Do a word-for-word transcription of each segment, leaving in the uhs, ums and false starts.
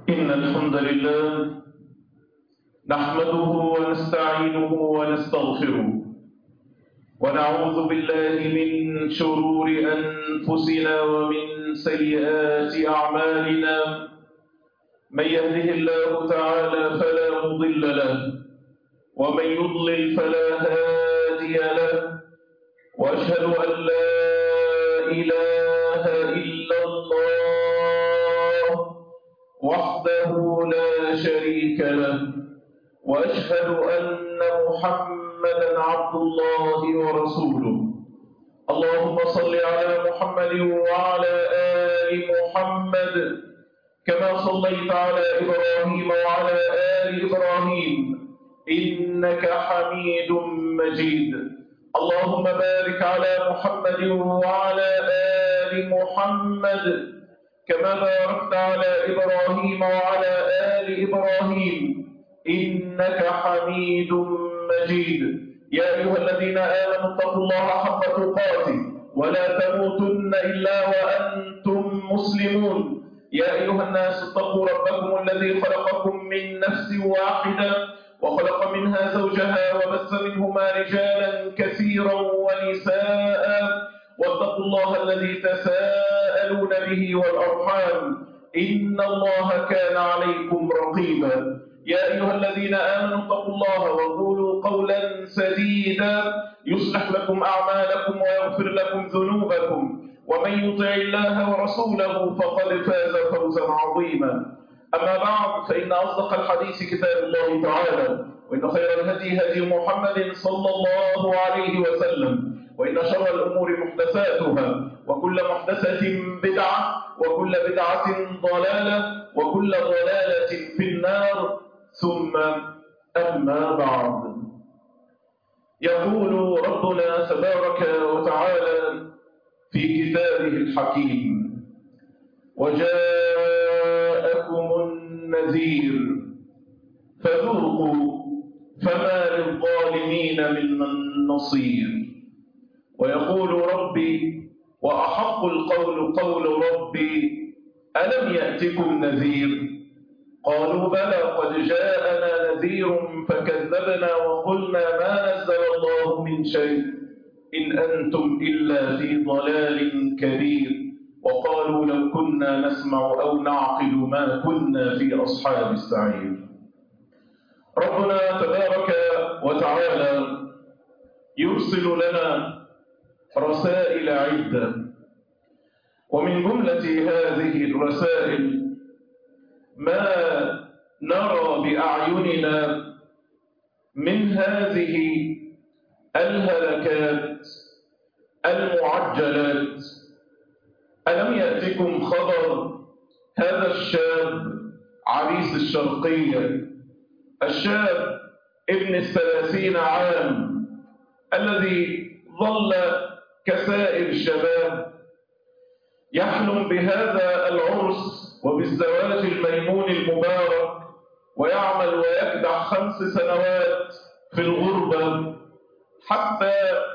إن الحمد لله نحمده ونستعينه ونستغفره ونعوذ بالله من شرور أنفسنا ومن سيئات أعمالنا. من يهده الله تعالى فلا مضل له ومن يضلل فلا هادي له، وأشهد أن لا إله إلا الله وحده لا شريك له، وأشهد أن محمدا عبد الله ورسوله. اللهم صل على محمد وعلى آل محمد كما صليت على إبراهيم وعلى آل إبراهيم إنك حميد مجيد. اللهم بارك على محمد وعلى آل محمد كما باركت على إبراهيم وعلى آل إبراهيم إنك حميد مجيد. يا أيها الذين آمنوا اتقوا الله حق تقاته ولا تموتن إلا وأنتم مسلمون. يا أيها الناس اتقوا ربكم الذي خلقكم من نفس واحدة وخلق منها زوجها وبث منهما رجالا كثيرا ونساء، واتقوا الله الذي تساءلون به والأرحام إن الله كان عليكم رقيبا. يا أيها الذين آمنوا اتقوا الله وقولوا قولا سديدا يصلح لكم أعمالكم ويغفر لكم ذنوبكم، ومن يطع الله ورسوله فقد فاز فوزا عظيما. أما بعد، فإن أصدق الحديث كتاب الله تعالى، وإن خير الهدي هدي محمد صلى الله عليه وسلم، وإن شر الأمور محدثاتها، وكل محدثة بدعة، وكل بدعة ضلالة، وكل ضلالة في النار. ثم أما بعد، يقول ربنا تبارك وتعالى في كتابه الحكيم: وجاءكم النذير فذوقوا فما للظالمين من نصير. ويقول ربي: وأحق القول قول ربي ألم يأتكم نذير؟ قالوا بلى قد جاءنا نذير فكذبنا وقلنا ما نزل الله من شيء إن أنتم إلا في ضلال كبير. وقالوا لو كنا نسمع أو نعقل ما كنا في أصحاب السعير. ربنا تبارك وتعالى يرسل لنا رسائل عدة، ومن جملة هذه الرسائل ما نرى بأعيننا من هذه الهلكات المعجلات. ألم يأتكم خبر هذا الشاب عريس الشرقية، الشاب ابن الثلاثين عام الذي ظل كسائر الشباب يحلم بهذا العرس وبالزواج الميمون المبارك، ويعمل ويكدح خمس سنوات في الغربة حتى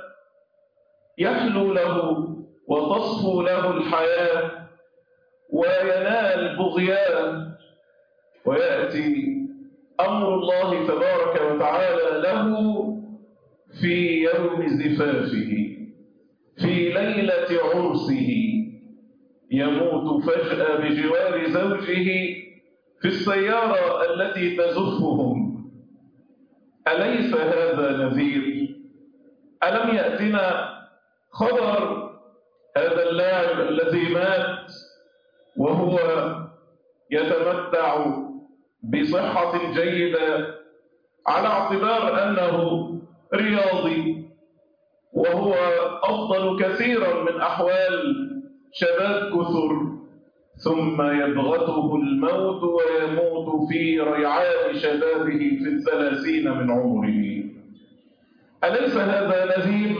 يحلو له وتصفو له الحياة وينال بغيان، ويأتي أمر الله تبارك وتعالى له في يوم زفافه، في ليلة عرسه، يموت فجأة بجوار زوجه في السيارة التي تزفهم. أليس هذا نذير؟ ألم يأتنا خبر هذا اللاعب الذي مات وهو يتمتع بصحة جيدة على اعتبار أنه رياضي، وهو أفضل كثيرا من أحوال شباب كثر، ثم يبغته الموت ويموت في ريعان شبابه في الثلاثين من عمره؟ أليس هذا نذير؟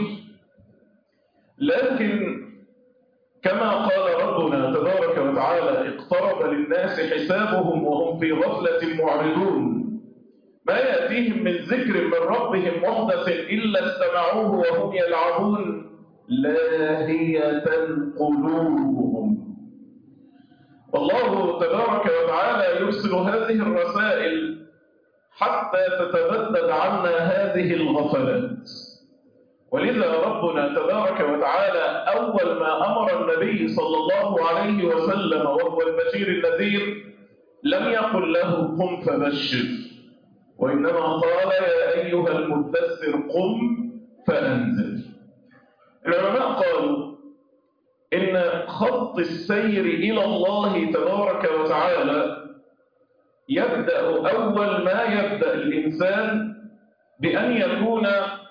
لكن كما قال ربنا تبارك وتعالى: اقترب للناس حسابهم وهم في غفلة معرضون، ما يأتيهم من ذكر من ربهم محدث إلا استمعوه وهم يلعبون لاهية قلوبهم. والله تبارك وتعالى يرسل هذه الرسائل حتى تتبدد عنا هذه الغفلات. ولذا ربنا تبارك وتعالى أول ما أمر النبي صلى الله عليه وسلم وهو البشير النذير لم يقل له قم فبشر، وإنما قال يا أيها المدثر قم فأنذر. العلماء قالوا إن خط السير إلى الله تبارك وتعالى يبدأ أول ما يبدأ الإنسان بأن يكون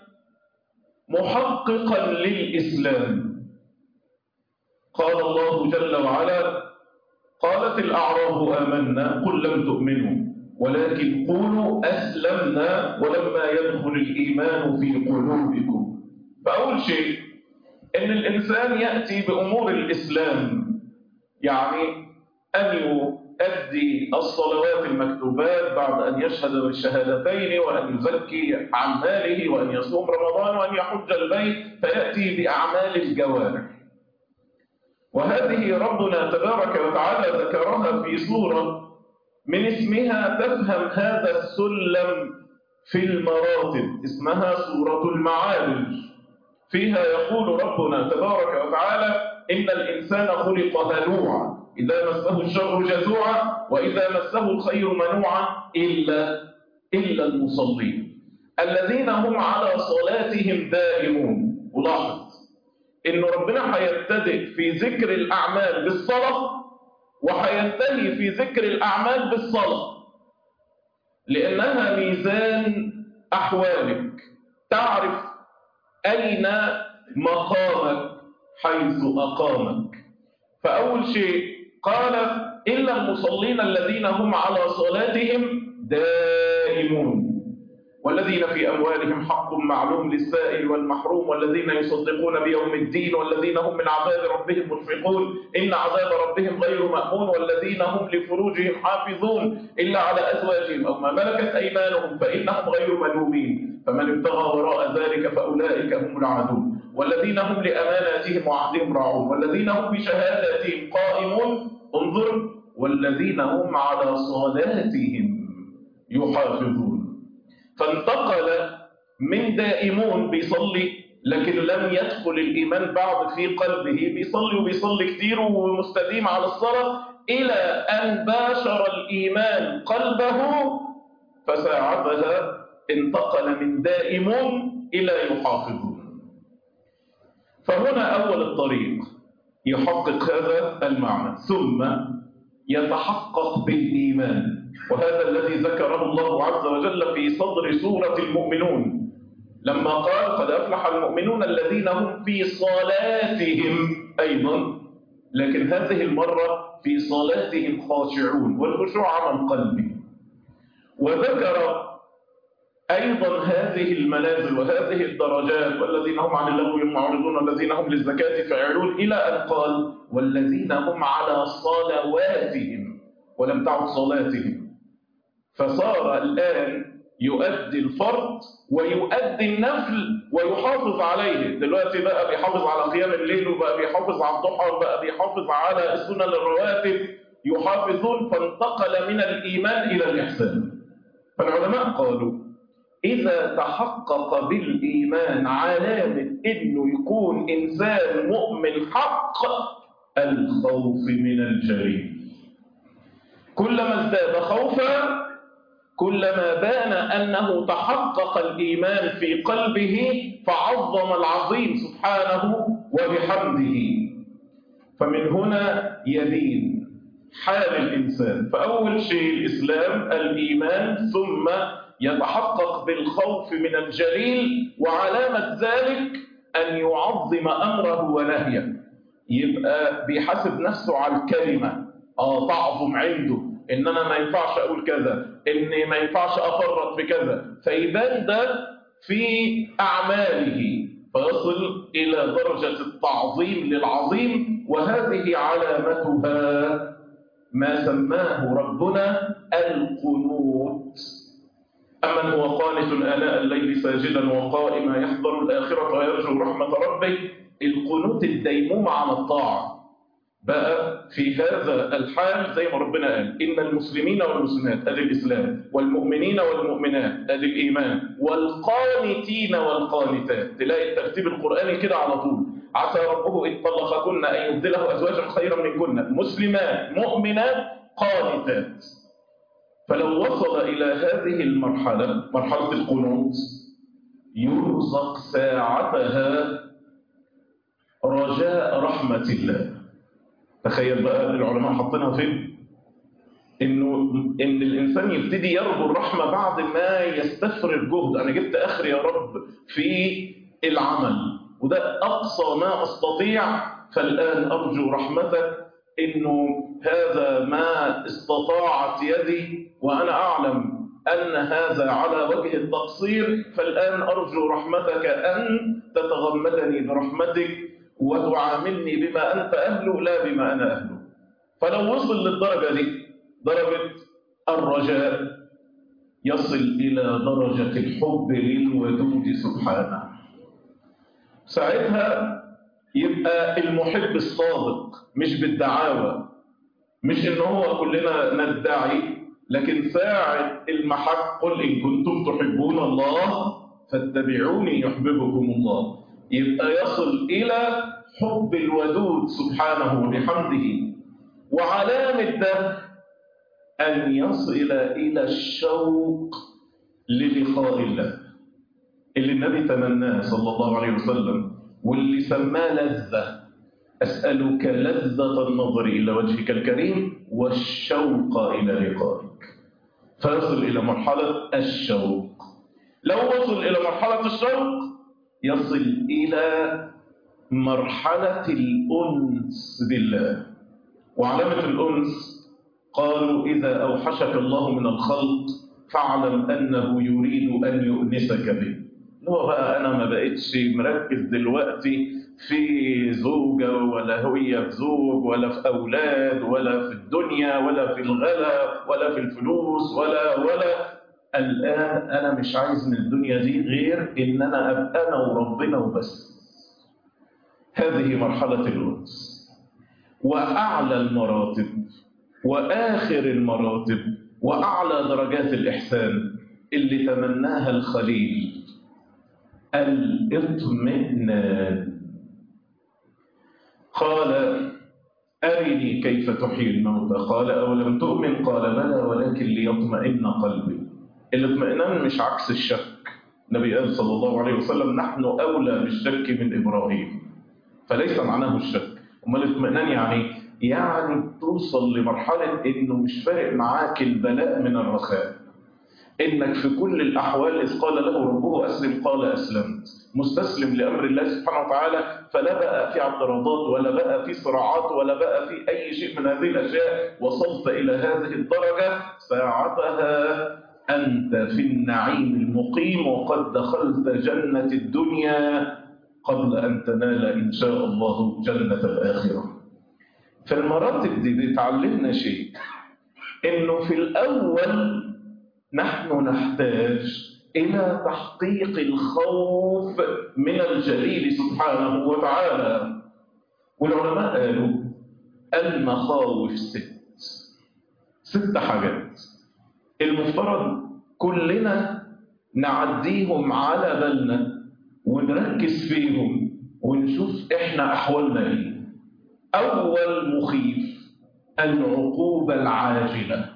محققا للإسلام. قال الله جل وعلا قالت الأعراب آمنا قل لم تؤمنوا ولكن قولوا أسلمنا ولما يدخل الإيمان في قلوبكم. فأول شيء إن الإنسان يأتي بأمور الإسلام، يعني أن يؤدي الصلوات المكتوبات بعد أن يشهد بالشهادتين، وأن يزكي عن ماله، وأن يصوم رمضان، وأن يحج البيت، فيأتي بأعمال الجوارح. وهذه ربنا تبارك وتعالى ذكرها في سورة من اسمها تفهم هذا السلم في المراتب، اسمها سورة المعارج. فيها يقول ربنا تبارك وتعالى إن الإنسان خلق هلوعا إذا مسه الشر جزوعا وإذا مسه الخير منوعا إلا إلا المصلين الذين هم على صلاتهم دائمون. ولاحظ إن ربنا هيبتدئ في ذكر الأعمال بالصلاة وهينتهي في ذكر الأعمال بالصلاة، لأنها ميزان أحوالك، تعرف أين مقامك حيث أقامك. فأول شيء قال إلا المصلين الذين هم على صلاتهم دائمون والذين في أموالهم حق معلوم للسائل والمحروم والذين يصدقون بيوم الدين والذين هم من عذاب ربهم مشفقون إن عذاب ربهم غير مأمون والذين هم لفروجهم حافظون إلا على أزواجهم أو ما ملكت أيمانهم فإنهم غير ملومين فمن ابتغى وراء ذلك فأولئك هم العادون والذين هم لأماناتهم وعهدهم راعون والذين هم بشهاداتهم قائمون انظر والذين هم على صلاتهم يحافظون. فانتقل من دائمون بيصلي لكن لم يدخل الإيمان بعد في قلبه، بيصلي وبيصلي كتير ومستديم على الصلاة، إلى أن باشر الإيمان قلبه فساعتها انتقل من دائمون إلى يحافظون. فهنا أول الطريق يحقق هذا المعنى ثم يتحقق بالإيمان، وهذا الذي ذكره الله عز وجل في صدر سورة المؤمنون لما قال قد أفلح المؤمنون الذين هم في صلاتهم أيضا، لكن هذه المرة في صلاتهم خاشعون، والخشوع عمل قلبي. وذكر أيضا هذه المنازل وهذه الدرجات والذين هم عن اللغو معرضون والذين هم للزكاة فاعلون إلى أن قال والذين هم على صلواتهم ولم تعد صلاتهم. فصار الآن يؤدي الفرض ويؤدي النفل ويحافظ عليه. دلوقتي بقى بيحافظ على قيام الليل وبقى بيحافظ على الضحى وبقى بيحافظ على السنن الرواتب يحافظون، فانتقل من الإيمان إلى الإحسان. فالعلماء قالوا إذا تحقق بالإيمان علامة إنه يكون إنسان مؤمن حق الخوف من الجليل. كلما ازداد خوفا كلما بان أنه تحقق الإيمان في قلبه فعظم العظيم سبحانه وبحمده. فمن هنا يبين حال الإنسان. فأول شيء الإسلام الإيمان ثم يتحقق بالخوف من الجليل، وعلامة ذلك أن يعظم أمره ونهيه، يبقى بيحاسب نفسه على الكلمة، آه تعظم عنده إن أنا ما ينفعش أقول كذا، إن ما ينفعش أفرط بكذا، فيبان ده في أعماله فيصل إلى درجة التعظيم للعظيم. وهذه علامتها ما سماه ربنا القنوت. أمن هو قانت آناء الليل ساجدا وقائما يحذر الآخرة ويرجو رحمة ربه. القنوت الديمومة على الطاعة، بقى في هذا الحال زي ما ربنا قال إن المسلمين والمسلمات أدي الإسلام، والمؤمنين والمؤمنات أدي الإيمان، والقانتين والقانتات. تلاقي الترتيب القرآني كده على طول. عسى ربه إن طلقكن أن يبدله أزواجا خيرا منكن مسلمات مؤمنات قانتات. فلو وصل إلى هذه المرحلة، مرحلة القنوت، يرزق ساعتها رجاء رحمة الله. تخيل بقى العلماء حاطينها فين؟ إنه إن الإنسان يبتدي يرجو الرحمة بعد ما يستفرغ جهد. أنا جبت آخر يا رب في العمل، وده أقصى ما أستطيع، فالآن أرجو رحمتك. إنه هذا ما استطاعت يدي وأنا أعلم أن هذا على وجه التقصير، فالآن أرجو رحمتك أن تتغمدني برحمتك وتعاملني بما أنت أهله لا بما أنا أهله. فلو وصل للدرجة دي، درجة الرجاء، يصل إلى درجة الحب للودود سبحانه. ساعتها يبقى المحب الصادق، مش بالدعاوى، مش إن هو كلنا ندعي، لكن ساعة المحك قل إن كنتم تحبون الله فاتبعوني يحببكم الله. يبقى يصل إلى حب الودود سبحانه وبحمده. وعلامة ده أن يصل إلى الشوق للقاء الله اللي النبي تمناه صلى الله عليه وسلم، واللي سماه لذة. أسألك لذة النظر إلى وجهك الكريم والشوق إلى لقائك. فيصل إلى مرحلة الشوق. لو وصل إلى مرحلة الشوق يصل إلى مرحلة الأنس بالله. وعلامة الأنس قالوا إذا أوحشك الله من الخلق فاعلم أنه يريد أن يؤنسك به. هو بقى أنا ما بقتش مركز دلوقتي في زوجة ولا هي في زوج ولا في أولاد ولا في الدنيا ولا في الغلا ولا في الفلوس ولا ولا الآن أنا مش عايز من الدنيا دي غير إن أنا أبقى أنا وربنا وبس. هذه مرحلة الأنس. وأعلى المراتب وآخر المراتب وأعلى درجات الإحسان اللي تمناها الخليل الاطمئنان. قال أرني كيف تحيي الموتى قال أولم تؤمن قال بلى ولكن ليطمئن قلبي. الاطمئنان مش عكس الشك. النبي قال صلى الله عليه وسلم نحن أولى بالشك من إبراهيم، فليس معناه الشك. أما الاطمئنان يعني يعني توصل لمرحلة إنه مش فارق معاك البلاء من الرخاء، إنك في كل الأحوال إذ قال له ربه أسلم قال أسلمت، مستسلم لأمر الله سبحانه وتعالى. فلا بقى في اعتراضات ولا بقى في صراعات ولا بقى في أي شيء من هذه الأشياء. وصلت إلى هذه الدرجة ساعتها أنت في النعيم المقيم وقد دخلت جنة الدنيا قبل أن تنال إن شاء الله جنة الآخرة. فالمراتب دي بتعلمنا شيء، إنه في الأول نحن نحتاج إلى تحقيق الخوف من الجليل سبحانه وتعالى. والعلماء قالوا المخاوف ست ست حاجات المفترض كلنا نعديهم على بالنا ونركز فيهم ونشوف إحنا أحوالنا إيه. أول مخيف العقوبة العاجلة.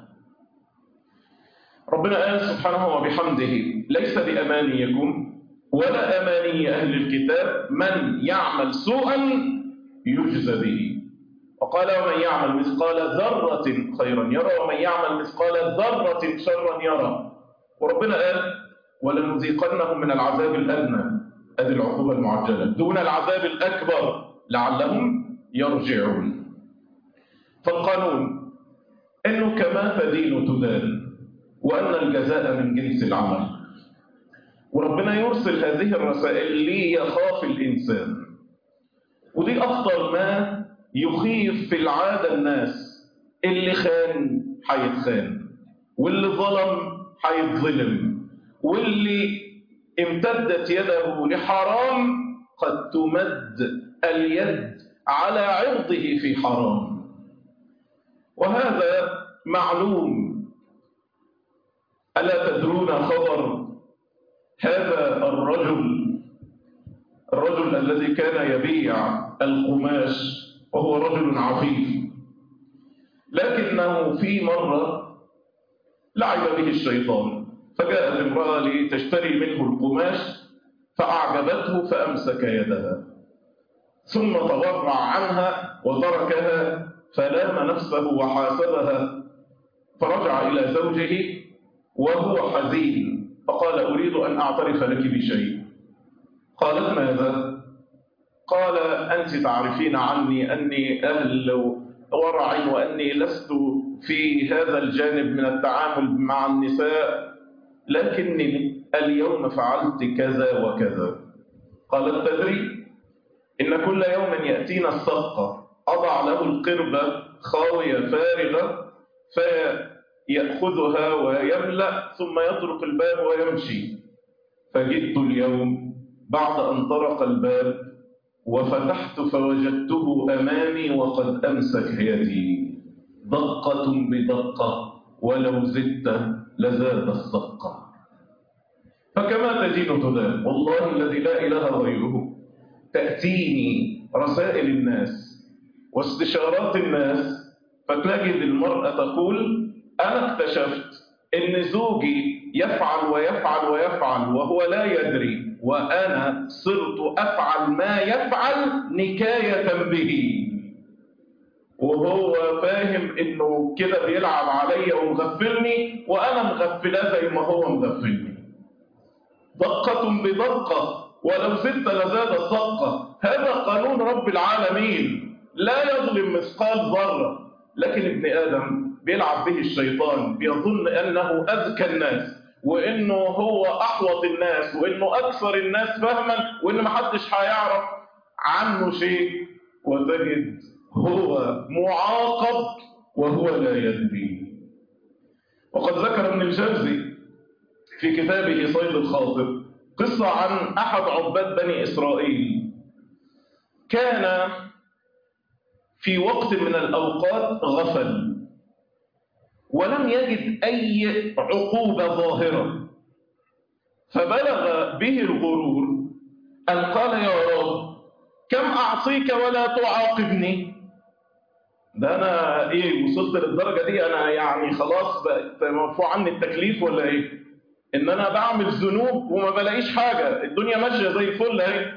ربنا قال سبحانه وبحمده ليس بأمانيكم ولا أماني أهل الكتاب من يعمل سوءا يجزى به. وقال ومن يعمل مثقال ذرة خيرا يرى ومن يعمل مثقال ذرة شرا يرى. وربنا قال ولنذيقنهم من العذاب الأدنى، هذه العقوبة المعجلة، دون العذاب الأكبر لعلهم يرجعون. فالقانون إنه كما تدين تدان، وأن الجزاء من جنس العمل. وربنا يرسل هذه الرسائل ليخاف الإنسان. ودي أخطر ما يخيف في العادة الناس. اللي خان حيتخان، واللي ظلم حيتظلم، واللي امتدت يده لحرام قد تمد اليد على عرضه في حرام. وهذا معلوم. ألا تدرون خبر هذا الرجل الرجل الذي كان يبيع القماش وهو رجل عفيف، لكنه في مرة لعب به الشيطان، فجاءت امرأة لتشتري منه القماش فأعجبته فأمسك يدها ثم تبرع عنها وتركها، فلام نفسه وحاسبها، فرجع إلى زوجه وهو حزين فقال: أريد أن أعترف لك بشيء. قالت: ماذا؟ قال: أنت تعرفين عني أني أهل ورع وأني لست في هذا الجانب من التعامل مع النساء، لكني اليوم فعلت كذا وكذا. قالت: تدري إن كل يوم يأتينا الصفقة أضع له القربة خاوية فارغة فيأخذها ويملأ ثم يطرق الباب ويمشي، فجئت اليوم بعد أن طرق الباب وفتحت فوجدته أمامي وقد أمسك يدي، دقة بدقة ولو زدت لزاد الصفقة. فكما تدين تدان، والله الذي لا إله غيره. تأتيني رسائل الناس واستشارات الناس فتجد المرأة تقول: أنا اكتشفت إن زوجي يفعل ويفعل ويفعل وهو لا يدري، وأنا صرت أفعل ما يفعل نكاية به، وهو فاهم إنه كده بيلعب عليا ومغفلني وأنا مغفلة زي ما هو مغفلني. دقة بدقة ولو زدت لزاد الصدقة. هذا قانون رب العالمين، لا يظلم مثقال ذرة. لكن ابن آدم بيلعب به الشيطان، بيظن أنه أذكى الناس وإنه هو أحوط الناس وإنه أكثر الناس فهما وإن محدش هيعرف عنه شيء، وتجد هو معاقب وهو لا يدري. وقد ذكر ابن الجوزي في كتابه صيد الخاطر قصة عن أحد عباد بني إسرائيل. كان في وقت من الأوقات غفل ولم يجد أي عقوبة ظاهرة، فبلغ به الغرور أن قال: يا رب كم أعصيك ولا تعاقبني؟ ده أنا إيه وصلت للدرجة دي؟ أنا يعني خلاص بقت مرفوع عني التكليف ولا إيه؟ إن أنا بعمل ذنوب وما بلاقيش حاجة، الدنيا ماشية زي الفل أهي.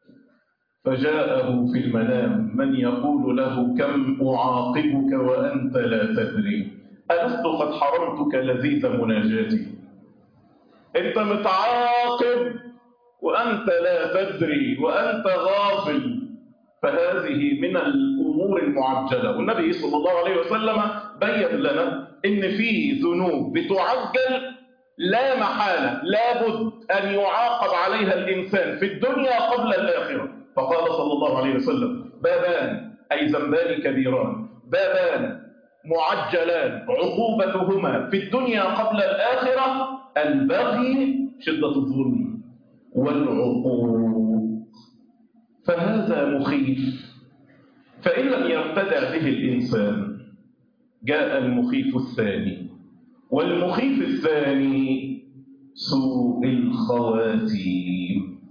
فجاءه في المنام من يقول له: كم أعاقبك وأنت لا تدري؟ ألست قد حرمتك لذيذ مناجاتي؟ أنت متعاقب وأنت لا تدري وأنت غافل. فهذه من الأمور المعجلة، والنبي صلى الله عليه وسلم بين لنا إن في ذنوب بتعجل لا محالة لابد أن يعاقب عليها الإنسان في الدنيا قبل الآخرة. فقال صلى الله عليه وسلم: بابان أي ذنبان كبيران، بابان معجلان عقوبتهما في الدنيا قبل الآخرة: البغي شدة الظلم والعقوق. فهذا مخيف، فإن لم يرتدع به الإنسان جاء المخيف الثاني، والمخيف الثاني سوء الخواتيم.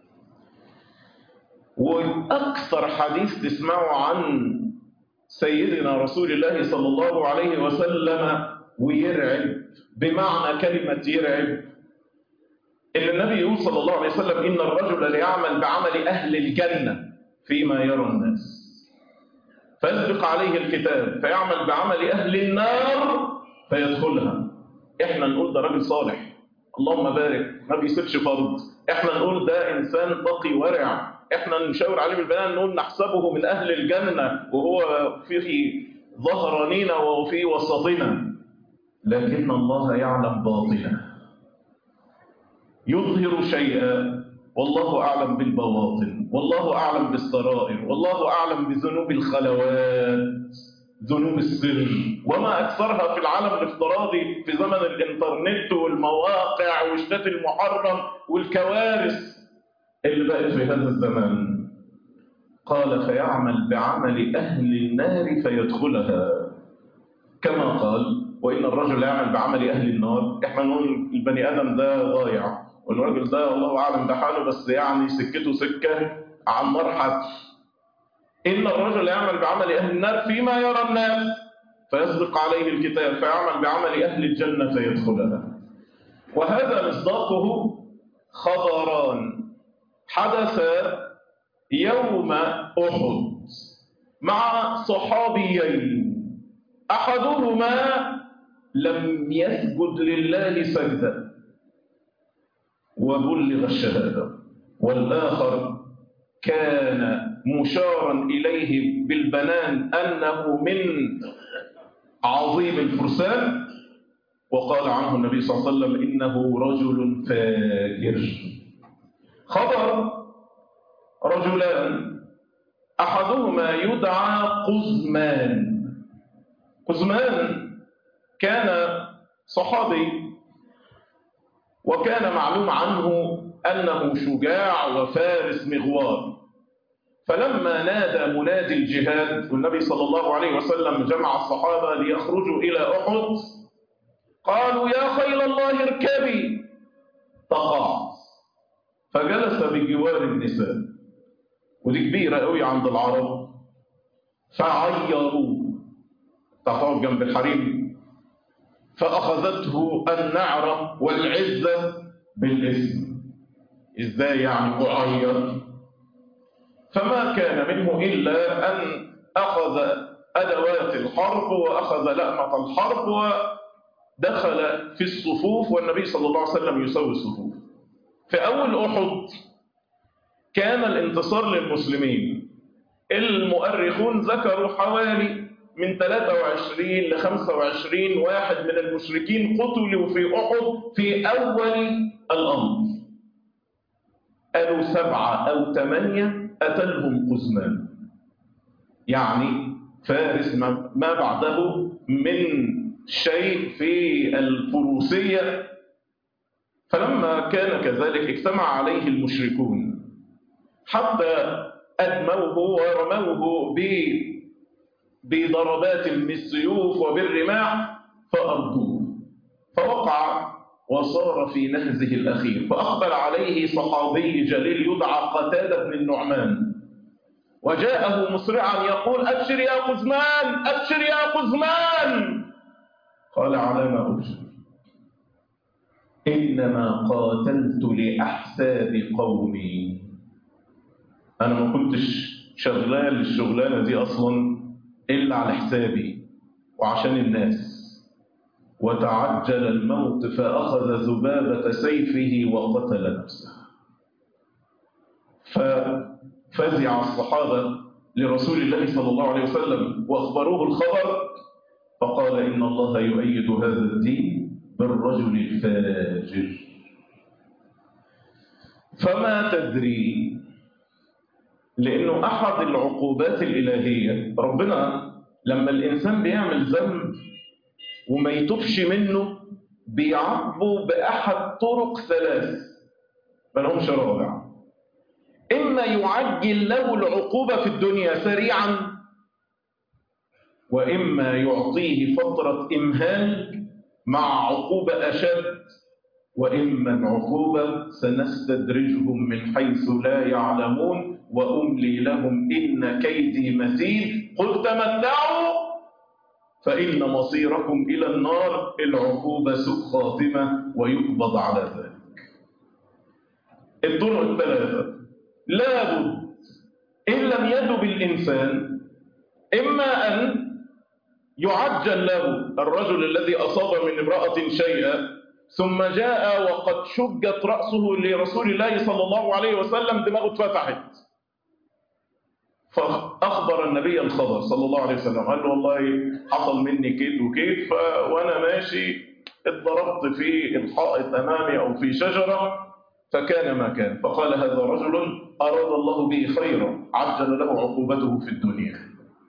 وأكثر حديث تسمعوا عن سيدنا رسول الله صلى الله عليه وسلم ويرعب، بمعنى كلمة يرعب، إن النبي يقول صلى الله عليه وسلم: إن الرجل ليعمل بعمل أهل الجنة فيما يرى الناس، فيسبق عليه الكتاب فيعمل بعمل أهل النار فيدخلها. إحنا نقول ده راجل صالح، اللهم بارك، ما بيسيبش فرض. إحنا نقول ده إنسان تقي ورع. إحنا نشاور عليه بالبنان نقول نحسبه من أهل الجنة وهو في ظهرانينا وفي وسطنا. لكن الله يعلم باطنه، يظهر شيئا والله أعلم بالبواطن، والله أعلم بالسرائر، والله أعلم بذنوب الخلوات، ذنوب السر، وما أكثرها في العالم الافتراضي في زمن الإنترنت والمواقع والشات المحرم والكوارث اللي بقت في هذا الزمان. قال فيعمل بعمل أهل النار فيدخلها، كما قال وإن الرجل يعمل بعمل أهل النار. إحنا نقول البني آدم ده ضايع، والراجل ده الله أعلم بحاله، بس يعني سكته سكة عن نار حتف. إن الرجل يعمل بعمل أهل النار فيما يرى الناس فيسبق عليه الكتاب، فيعمل بعمل أهل الجنة فيدخلها. وهذا مصداقه خبران حدث يوم أحد مع صحابيين، أحدهما لم يسجد لله سجدا وبلغ الشهادة، والآخر كان مشارا إليه بالبنان أنه من عظيم الفرسان، وقال عنه النبي صلى الله عليه وسلم إنه رجل فاجر. خبر رجلان أحدهما يدعى قزمان. قزمان كان صحابي، وكان معلوم عنه أنه شجاع وفارس مغوار. فلما نادى منادي الجهاد والنبي صلى الله عليه وسلم جمع الصحابة ليخرجوا إلى أحد، قالوا يا خيل الله اركبي، تقاعد فجلس بجوار النساء، ودي كبيرة قوي عند العرب، فعيروه تقعد جنب الحريم، فأخذته النعرة والعزة بالاسم. إزاي يعني أعير؟ فما كان منه إلا أن أخذ أدوات الحرب وأخذ لأمة الحرب ودخل في الصفوف، والنبي صلى الله عليه وسلم يسوي الصفوف. في أول أحد كان الانتصار للمسلمين. المؤرخون ذكروا حوالي من ثلاثة وعشرين ل خمسة وعشرين واحد من المشركين قتلوا في أحد في أول الأمر. قالوا سبعة أو ثمانية قتلهم قزمان، يعني فارس ما بعده من شيء في الفروسية. فلما كان كذلك اجتمع عليه المشركون حتى أدموه ورموه بضربات من السيوف وبالرماح فأرضوه، فوقع وصار في نهزه الأخير. فأقبل عليه صحابي جليل يدعى قتادة بن النعمان، وجاءه مسرعا يقول أبشر يا قزمان، أبشر يا قزمان. قال على ما أبشر؟ إنما قاتلت لأحساب قومي، أنا ما كنتش شغال الشغلانة دي أصلا إلا على حسابي وعشان الناس. وتعجل الموت فأخذ ذبابة سيفه وقتل نفسه. ففزع الصحابة لرسول الله صلى الله عليه وسلم وأخبروه الخبر، فقال إن الله يؤيد هذا الدين بالرجل الفاجر. فما تدري، لأنه أحد العقوبات الإلهية، ربنا لما الإنسان بيعمل ذنب وما يتوبش منه بيعاقبه بأحد طرق ثلاث ملهمش رابع. إما يعجل له العقوبة في الدنيا سريعا، وإما يعطيه فترة إمهال مع عقوبة أشد، وإما العقوبة سنستدرجهم من حيث لا يعلمون وأملي لهم إن كيدي متين قل تمتعوا فإن مصيركم إلى النار. العقوبة سوء خاتمة ويقبض على ذلك. الطرق الثلاثة لابد إن لم يتب الإنسان، إما أن يعجل له الرجل الذي أصاب من امرأة شيئا ثم جاء وقد شجت رأسه لرسول الله صلى الله عليه وسلم، دماغه اتفتحت، فأخبر النبي الخبر صلى الله عليه وسلم، قال له والله حصل مني كيت وكيت، وأنا ماشي اتضربت في الحائط أمامي أو في شجرة فكان ما كان. فقال هذا رجل أراد الله به خيرا عجل له عقوبته في الدنيا.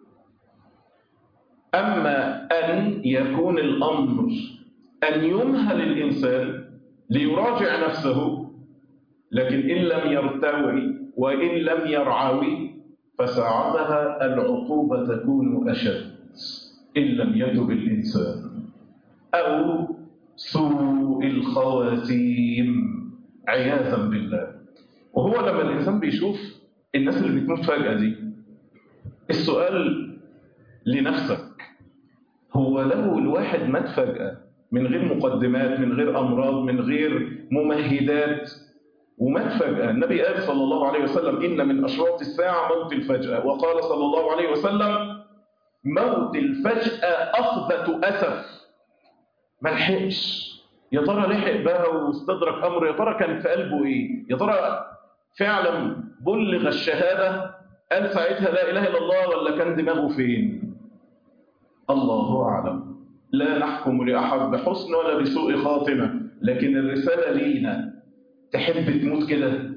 أما أن يكون الأمر أن يمهل الإنسان ليراجع نفسه، لكن إن لم يرتوي وإن لم يرعوي فساعتها العقوبة تكون أشد إن لم يتب الإنسان، أو سوء الخواتيم عياذا بالله. وهو لما الإنسان بيشوف الناس اللي بتموت فجأة دي، السؤال لنفسك، هو لو الواحد مات فجأة من غير مقدمات، من غير أمراض، من غير ممهدات، ومات فجأة، النبي قال صلى الله عليه وسلم إن من أشراط الساعة موت الفجأة، وقال صلى الله عليه وسلم موت الفجأة أخذة أسف. ما لحقش، يا ترى لحق بقى واستدرك أمره، يا ترى كان في قلبه إيه، يا ترى فعلا بلغ الشهادة قال ساعتها لا إله إلا الله، ولا كان دماغه فين؟ الله أعلم. لا نحكم لأحد بحسن ولا بسوء خاتمة، لكن الرسالة لينا، تحب تموت كده؟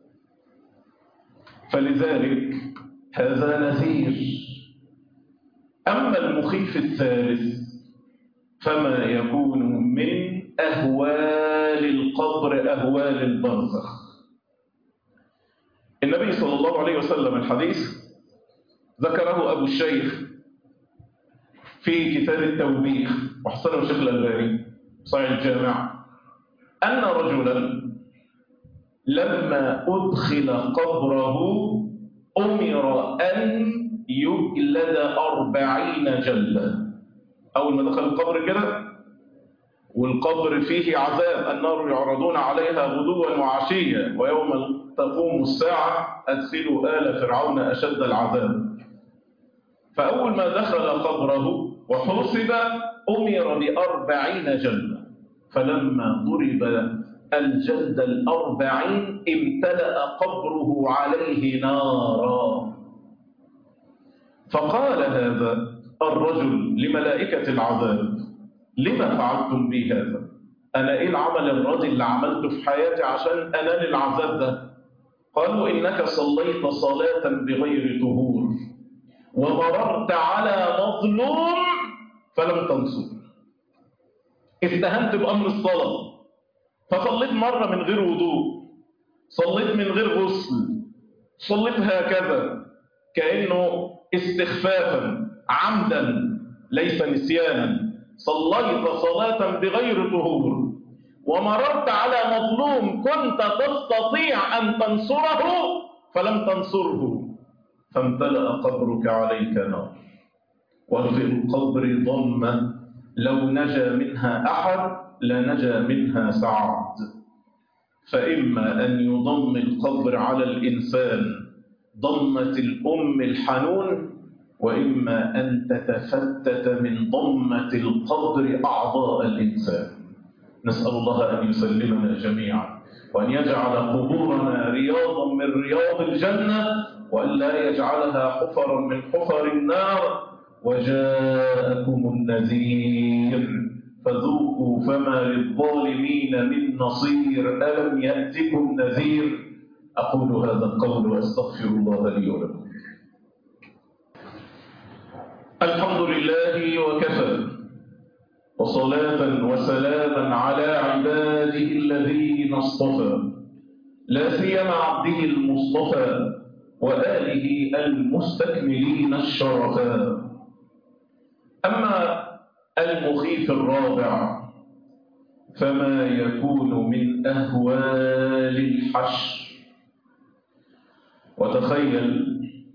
فلذلك هذا نذير. أما المخيف الثالث فما يكون من أهوال القبر، أهوال البرزخ. النبي صلى الله عليه وسلم الحديث ذكره أبو الشيخ في كتاب التوبيخ وحسنه الشيخ الألباني صحيح الجامع، أن رجلا لما أدخل قبره أمر أن يجلد أربعين جلدة. أول ما دخل القبر كده، والقبر فيه عذاب، النار يعرضون عليها غدوا وعشيا ويوم تقوم الساعة أدخلوا آل فرعون أشد العذاب. فأول ما دخل قبره وحسب أمر بأربعين جلدة، فلما ضرب الجلد الأربعين امتلأ قبره عليه نارا. فقال هذا الرجل لملائكة العذاب لما فعلتم بي هذا؟ أنا إيه العمل الراضي اللي عملته في حياتي عشان أنال العذاب ده؟ قالوا إنك صليت صلاة بغير طهور ومررت على مظلوم فلم تنصر. استهنت بأمر الصلاة فصليت مرة من غير وضوء، صليت من غير غسل، صليت هكذا كأنه استخفافا عمدا ليس نسيانا، صليت صلاة بغير طهور ومررت على مظلوم كنت تستطيع أن تنصره فلم تنصره، فامتلأ قبرك عليك نار. وفي القبر ضمة لو نجا منها أحد لنجا منها سعد. فإما أن يضم القبر على الإنسان ضمة الأم الحنون، وإما أن تتفتت من ضمة القبر أعضاء الإنسان. نسأل الله أن يسلمنا جميعا، وأن يجعل قبورنا رياضا من رياض الجنة، وأن لا يجعلها حفرا من حفر النار. وجاءكم النذير فذوقوا فما للظالمين من نصير، ألم يأتكم نذير؟ أقول هذا القول وأستغفر الله لي ولكم. الحمد لله وكفى، وصلاة وسلاما على عباده الذين اصطفى، لا سيما عبده المصطفى وآله المستكملين الشرفا. أما المخيف الرابع فما يكون من أهوال الحشر. وتخيل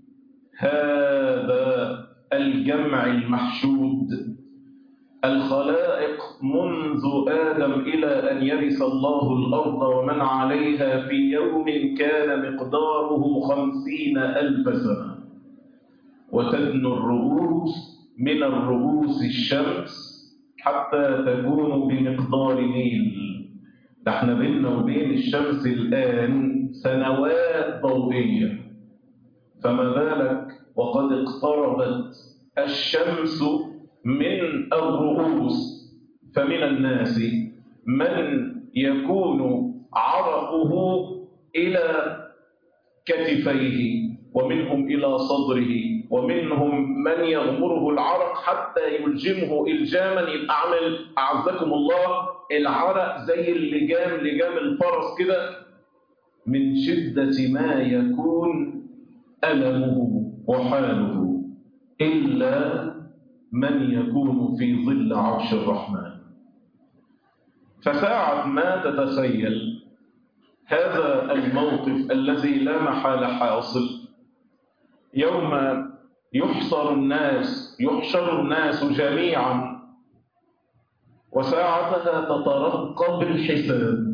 هذا الجمع المحشود، الخلائق منذ آدم إلى أن يرث الله الأرض ومن عليها في يوم كان مقداره خمسين ألف سنة، وتدنو الرؤوس من الرؤوس الشمس حتى تكون بمقدار ميل. ده احنا بيننا وبين الشمس الآن سنوات ضوئية، فما بالك وقد اقتربت الشمس من الرؤوس. فمن الناس من يكون عرقه إلى كتفيه، ومنهم إلى صدره، ومنهم من يغمره العرق حتى يلجمه إلجاما. يبقى عمل أعزكم الله العرق زي اللجام، لجام الفرس كده، من شدة ما يكون ألمه وحاله إلا من يكون في ظل عرش الرحمن. فساعة ما تتخيل هذا الموقف الذي لا محالة حاصل يوم يحشر الناس يحشر الناس جميعا، وساعتها تترقب الحساب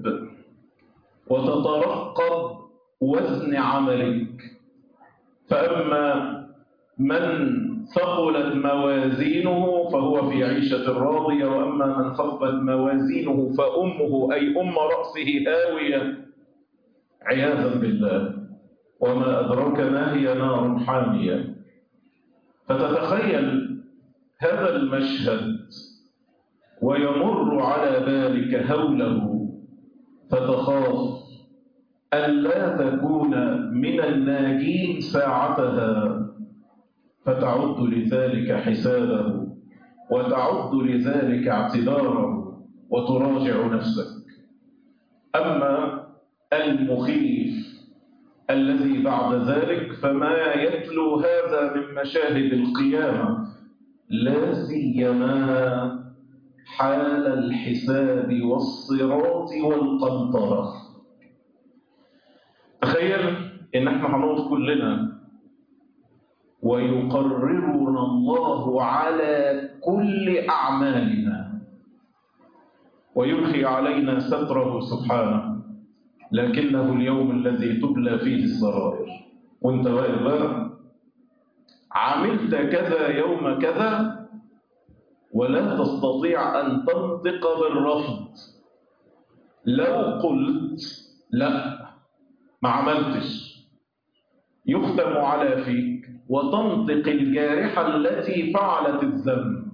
وتترقب وزن عملك. فأما من ثقلت موازينه فهو في عيشة راضية، وأما من خفت موازينه فأمه أي أم رأسه هاوية عياذا بالله، وما أدراك ما هي نار حامية. فتتخيل هذا المشهد ويمر على بالك هوله، فتخاف ألا تكون من الناجين ساعتها، فتعد لذلك حسابه وتعد لذلك اعتذاره وتراجع نفسك. أما المخيف الذي بعد ذلك فما يتلو هذا من مشاهد القيامة، لا سيما حال الحساب والصراط والقنطرة. تخيل إن احنا هنقف كلنا ويقررنا الله على كل أعمالنا ويلقي علينا ستره سبحانه، لكنه اليوم الذي تبلى فيه السرائر. وانت واقف بقى عملت كذا يوم كذا، ولا تستطيع أن تنطق بالرفض. لو قلت لا ما عملتش يختم على فيك وتنطق الجارحة التي فعلت الذنب،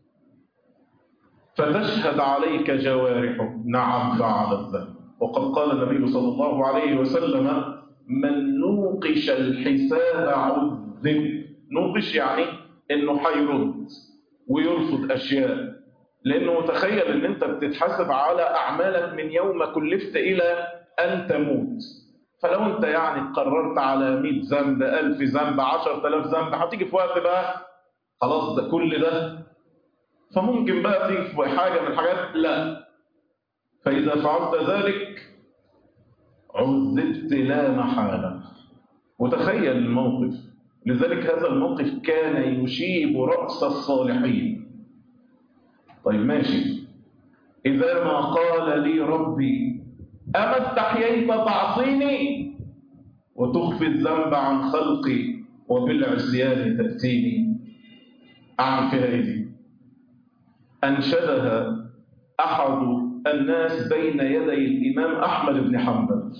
فتشهد عليك جوارحك نعم فعل الذنب. وقد قال النبي صلى الله عليه وسلم: من نوقش الحساب عذب. نوقش يعني انه حيرد ويرفض اشياء، لانه تخيل ان انت بتتحاسب على اعمالك من يوم كلفت الى ان تموت. فلو انت يعني قررت على مئة ذنب، ألف ذنب، عشرة آلاف ذنب، هتيجي في وقت بقى خلاص ده كل ده، فممكن بقى تيجي في حاجة من الحاجات لا. فإذا فعلت ذلك عذبت لا محالة. وتخيل الموقف، لذلك هذا الموقف كان يشيب رأس الصالحين. طيب ماشي، إذا ما قال لي ربي أما استحييت تعصيني وتخفي الذنب عن خلقي وبالعصيان تأتيني، أعمل فيها إيه دي؟ أنشدها أحد الناس بين يدي الإمام أحمد بن حنبل،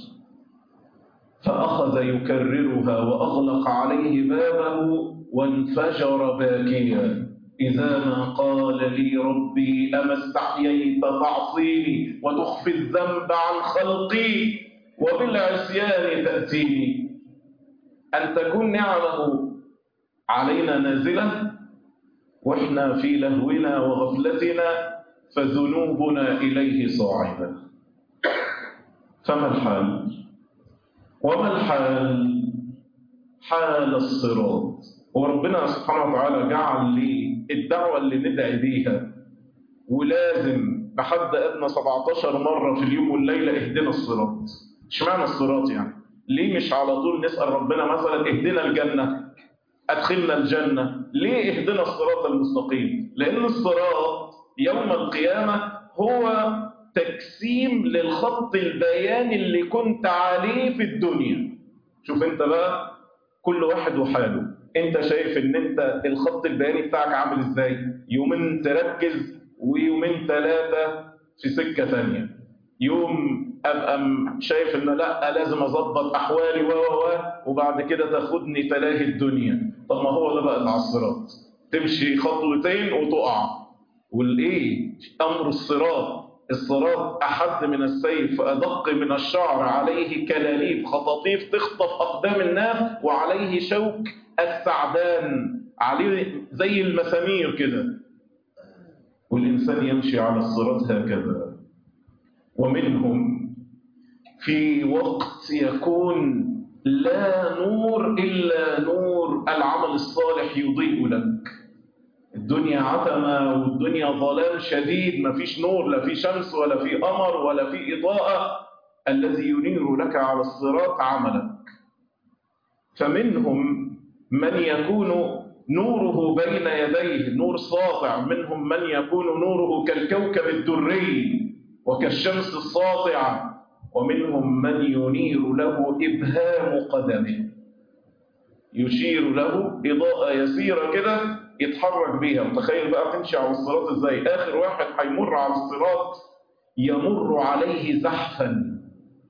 فأخذ يكررها وأغلق عليه بابه وانفجر باكيا: إذا ما قال لي ربي أما استحييت تعصيني وتخفي الذنب عن خلقي وبالعصيان تأتيني. أن تكون نعمه علينا نازلة وإحنا في لهونا وغفلتنا فذنوبنا إليه صاعدة. فما الحال؟ وما الحال؟ حال الصراط. وربنا سبحانه وتعالى جعل لي الدعوة اللي ندعي بيها ولازم بحد أدنى سبعتاشر مرة في اليوم والليلة اهدنا الصراط. اشمعنى الصراط يعني؟ ليه مش على طول نسأل ربنا مثلا اهدنا الجنة، أدخلنا الجنة؟ ليه اهدنا الصراط المستقيم؟ لأن الصراط يوم القيامة هو تجسيم للخط البياني اللي كنت عليه في الدنيا. شوف انت بقى كل واحد وحاله، انت شايف ان انت الخط البياني بتاعك عامل ازاي؟ يومين تركز ويومين ثلاثة في سكة ثانية. يوم ابقى شايف ان لا لازم اظبط احوالي و و وبعد كده تاخدني تلاهي الدنيا. طب ما هو ده بقى اللي على الصراط، تمشي خطوتين وتقع. والايه امر الصراط؟ الصراط أحد من السيف، أدق من الشعر، عليه كلاليب خطاطيف تخطف أقدام الناس، وعليه شوك السعدان، عليه زي المسامير كده. والإنسان يمشي على الصراط هكذا. ومنهم في وقت يكون لا نور إلا نور العمل الصالح يضيء لك. الدنيا عتمة والدنيا ظلام شديد، ما فيش نور، لا في شمس ولا في قمر ولا في إضاءة. الذي ينير لك على الصراط عملك. فمنهم من يكون نوره بين يديه نور ساطع، منهم من يكون نوره كالكوكب الدري وكالشمس الساطعة، ومنهم من ينير له إبهام قدمه، يشير له إضاءة يسيرة كده يتحرك بيها. متخيل بقى تمشي على الصراط ازاي؟ آخر واحد هيمر على الصراط يمر عليه زحفا،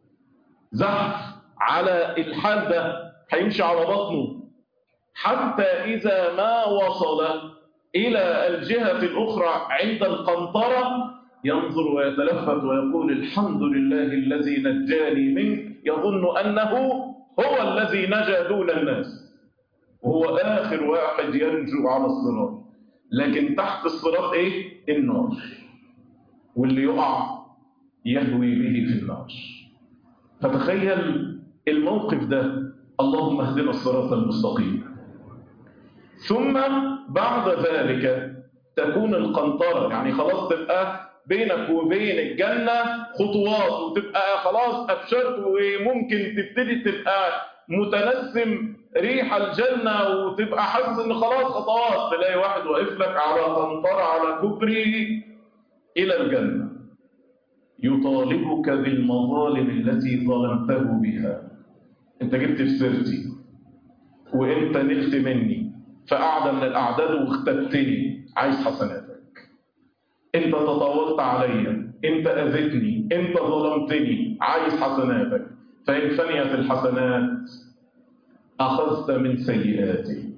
زحف على الحال ده، هيمشي على بطنه حتى إذا ما وصل إلى الجهة الأخرى عند القنطرة ينظر ويتلفت ويقول الحمد لله الذي نجاني منك، يظن أنه هو الذي نجا دون الناس، وهو آخر واحد ينجو على الصراط. لكن تحت الصراط إيه؟ النار، واللي يقع يهوي به في النار. فتخيل الموقف ده، اللهم اهدنا الصراط المستقيم. ثم بعد ذلك تكون القنطرة، يعني خلاص تبقى بينك وبين الجنة خطوات، وتبقى خلاص أبشرت وممكن تبتدي تبقى متنسم ريح الجنة، وتبقى حاسس إن خلاص خطوات، تلاقي واحد واقف لك على قنطرة على كوبري إلى الجنة يطالبك بالمظالم التي ظلمته بها. أنت جبت في سيرتي وأنت نلت مني فأعدى من الأعداد واختبتني، عايز حسناتك. أنت تطاولت عليا، أنت أذيتني، أنت ظلمتني، عايز حسناتك. فإن فنيت الحسنات أخذت من سيئاتي.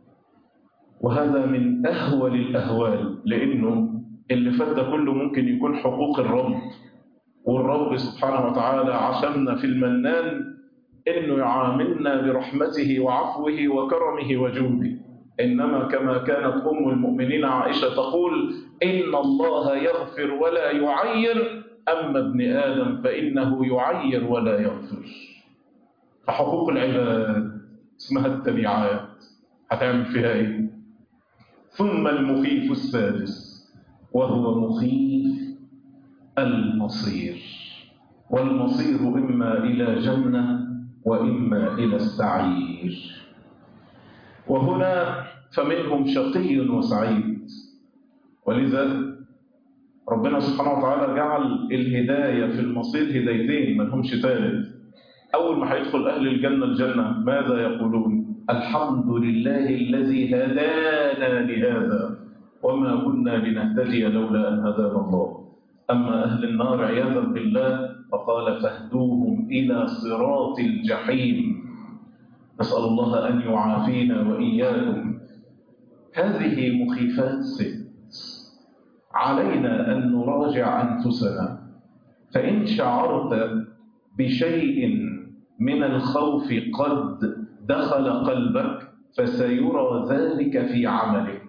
وهذا من أهول الأهوال، لأنه اللي فات ده كله ممكن يكون حقوق الرب، والرب سبحانه وتعالى عشمنا في المنان إنه يعاملنا برحمته وعفوه وكرمه وجوده. إنما كما كانت أم المؤمنين عائشة تقول إن الله يغفر ولا يعير، أما ابن آدم فإنه يعير ولا يغفر. فحقوق العباد اسمها التبعات، هتعمل فيها إيه؟ ثم المخيف السادس وهو مخيف المصير، والمصير إما إلى جنة وإما إلى السعير. وهنا فمنهم شقي وسعيد. ولذا ربنا سبحانه وتعالى جعل الهداية في المصير هدايتين ما لهمش ثالث. أول ما هيدخل أهل الجنة الجنة ماذا يقولون؟ الحمد لله الذي هدانا لهذا وما كنا لنهتدي لولا أن هدانا الله. أما أهل النار عياذا بالله فقال فاهدوهم إلى صراط الجحيم. نسأل الله أن يعافينا وإياكم. هذه مخيفات ست، علينا أن نراجع أنفسنا. فإن شعرت بشيء من الخوف قد دخل قلبك فسيرى ذلك في عملك،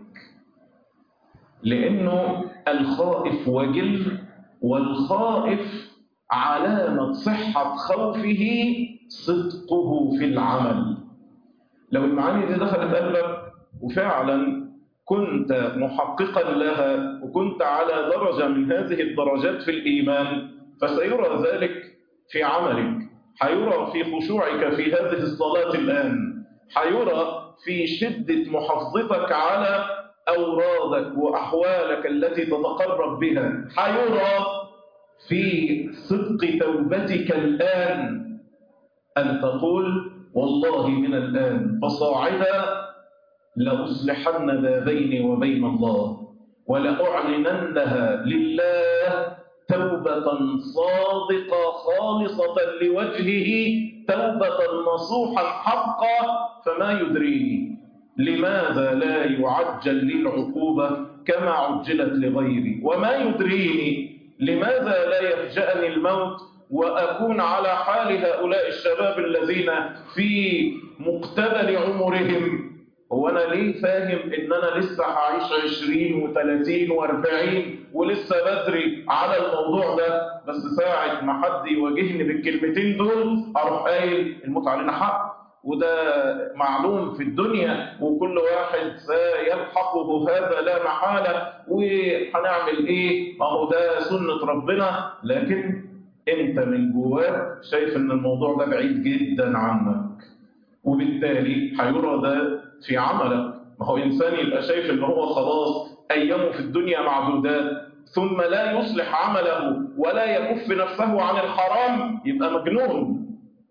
لأنه الخائف وجل، والخائف علامة صحة خوفه صدقه في العمل. لو المعاني دي دخلت قلبك وفعلا كنت محققا لها وكنت على درجة من هذه الدرجات في الإيمان فسيرى ذلك في عملك. حيرى في خشوعك في هذه الصلاة الآن، حيرى في شدة محافظتك على أورادك وأحوالك التي تتقرب بها، حيرى في صدق توبتك الآن أن تقول والله من الآن فصاعدا لأصلحن ذا بيني وبين الله ولأعلننها لله توبة صادقة خالصة لوجهه، توبة نصوحا حقا. فما يدريني لماذا لا يعجل لي العقوبة كما عجلت لغيري، وما يدريني لماذا لا يفجأني الموت وأكون على حال هؤلاء الشباب الذين في مقتبل عمرهم هو أنا ليه فاهم إن أنا لسه هعيش عشرين وثلاثين وأربعين ولسه بدري على الموضوع ده، بس ساعة ما حد يواجهني بالكلمتين دول أروح قايل الموت علينا حق، وده معلوم في الدنيا وكل واحد سيلحقه هذا لا محالة، وهنعمل إيه؟ ما هو ده سنة ربنا. لكن أنت من جواك شايف إن الموضوع ده بعيد جدا عنك، وبالتالي هيرى ده في عملك. ما هو إنسان يبقى شايف إن هو خلاص أيامه في الدنيا معدودات ثم لا يصلح عمله ولا يكف نفسه عن الحرام، يبقى مجنون.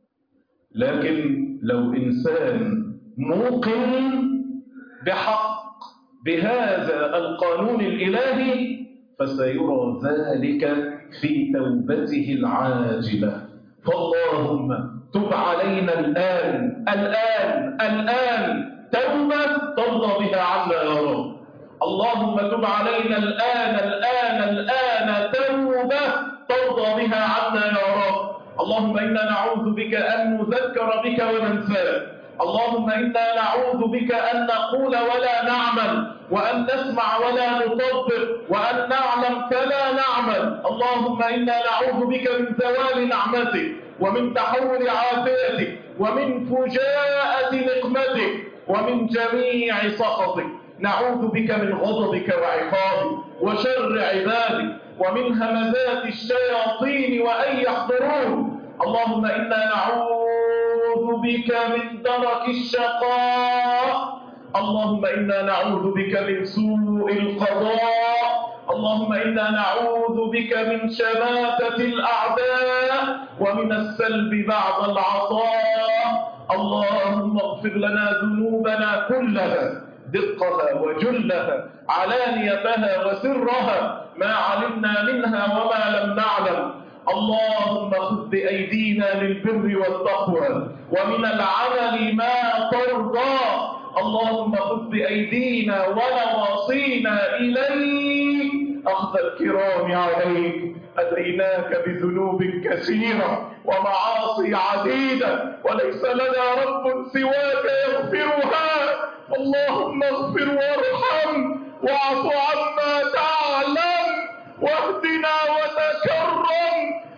لكن لو إنسان موقن بحق بهذا القانون الإلهي فسيرى ذلك في توبته العاجلة. فاللهم تب علينا الآن الآن الآن توبة ترضى بها عنا يا رب. اللهم تب علينا الآن الآن الآن توبة ترضى بها عنا يا رب. اللهم إنا نعوذ بك أن نذكر بك وننساك. اللهم إنا نعوذ بك أن نقول ولا نعمل، وأن نسمع ولا نطبق، وأن نعلم فلا نعمل. اللهم إنا نعوذ بك من زوال نعمتك ومن تحول عافيتك ومن فجاءة نقمتك ومن جميع سخطك. نعوذ بك من غضبك وعقابك وشر عبادك ومن همزات الشياطين وأن يحضرون. اللهم إنا نعوذ بك من درك الشقاء. اللهم إنا نعوذ بك من سوء القضاء. اللهم إنا نعوذ بك من شماتة الأعداء ومن السلب بعد العطاء. اللهم اغفر لنا ذنوبنا كلها دقها وجلها علانيتها وسرها، ما علمنا منها وما لم نعلم. اللهم خذ بأيدينا للبر والتقوى ومن العمل ما ترضى. اللهم خذ بأيدينا ونواصينا إليك أخذ الكرام عليك. أتيناك بذنوب كثيرة ومعاصي عديدة وليس لنا رب سواك يغفرها. اللهم اغفر وارحم واعف عما تعلم واهدنا وتكرم.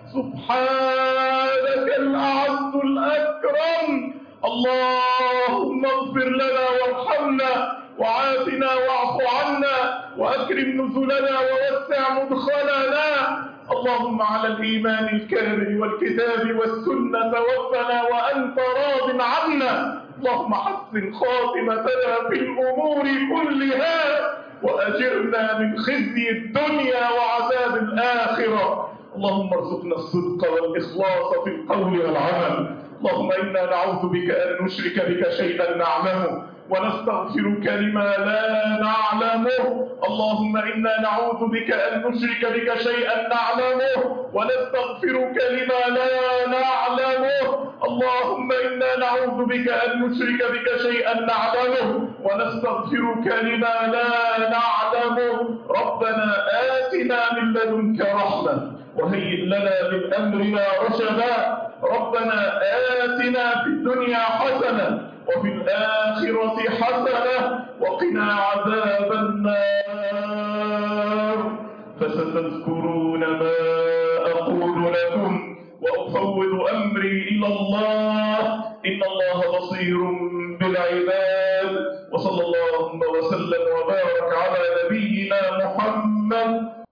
سبحانك الأعز الأكرم. اللهم اغفر لنا وارحمنا وعافنا واعف عنا وأكرم نزلنا ووسع مدخلنا. اللهم على الإيمان الكامل والكتاب والسنة توفنا وأنت راض عنا. اللهم حسن خاتمتنا في الأمور كلها وأجرنا من خزي الدنيا وعذاب الآخرة. اللهم ارزقنا الصدق والإخلاص في القول والعمل. اللهم إنا نعوذ بك أن نشرك بك شيئا نعلمه ونستغفرك لما لا نعلمه. اللهم إنا نعوذ بك أن نشرك بك شيئا نعلمه ونستغفرك لما لا نعلمه. اللهم إنا نعوذ بك أن نشرك بك شيئا نعلمه ونستغفرك لما لا نعلمه. ربنا آتنا من لدنك رحمة وهيئ لنا من أمرنا رشدا. ربنا آتنا في الدنيا حسنة وفي الآخرة حسنة وقنا عذاب النار. فستذكرون ما أقول لكم وأفوض أمري إلى الله إن الله بصير بالعباد. وصلى الله وسلم وبارك على نبينا محمد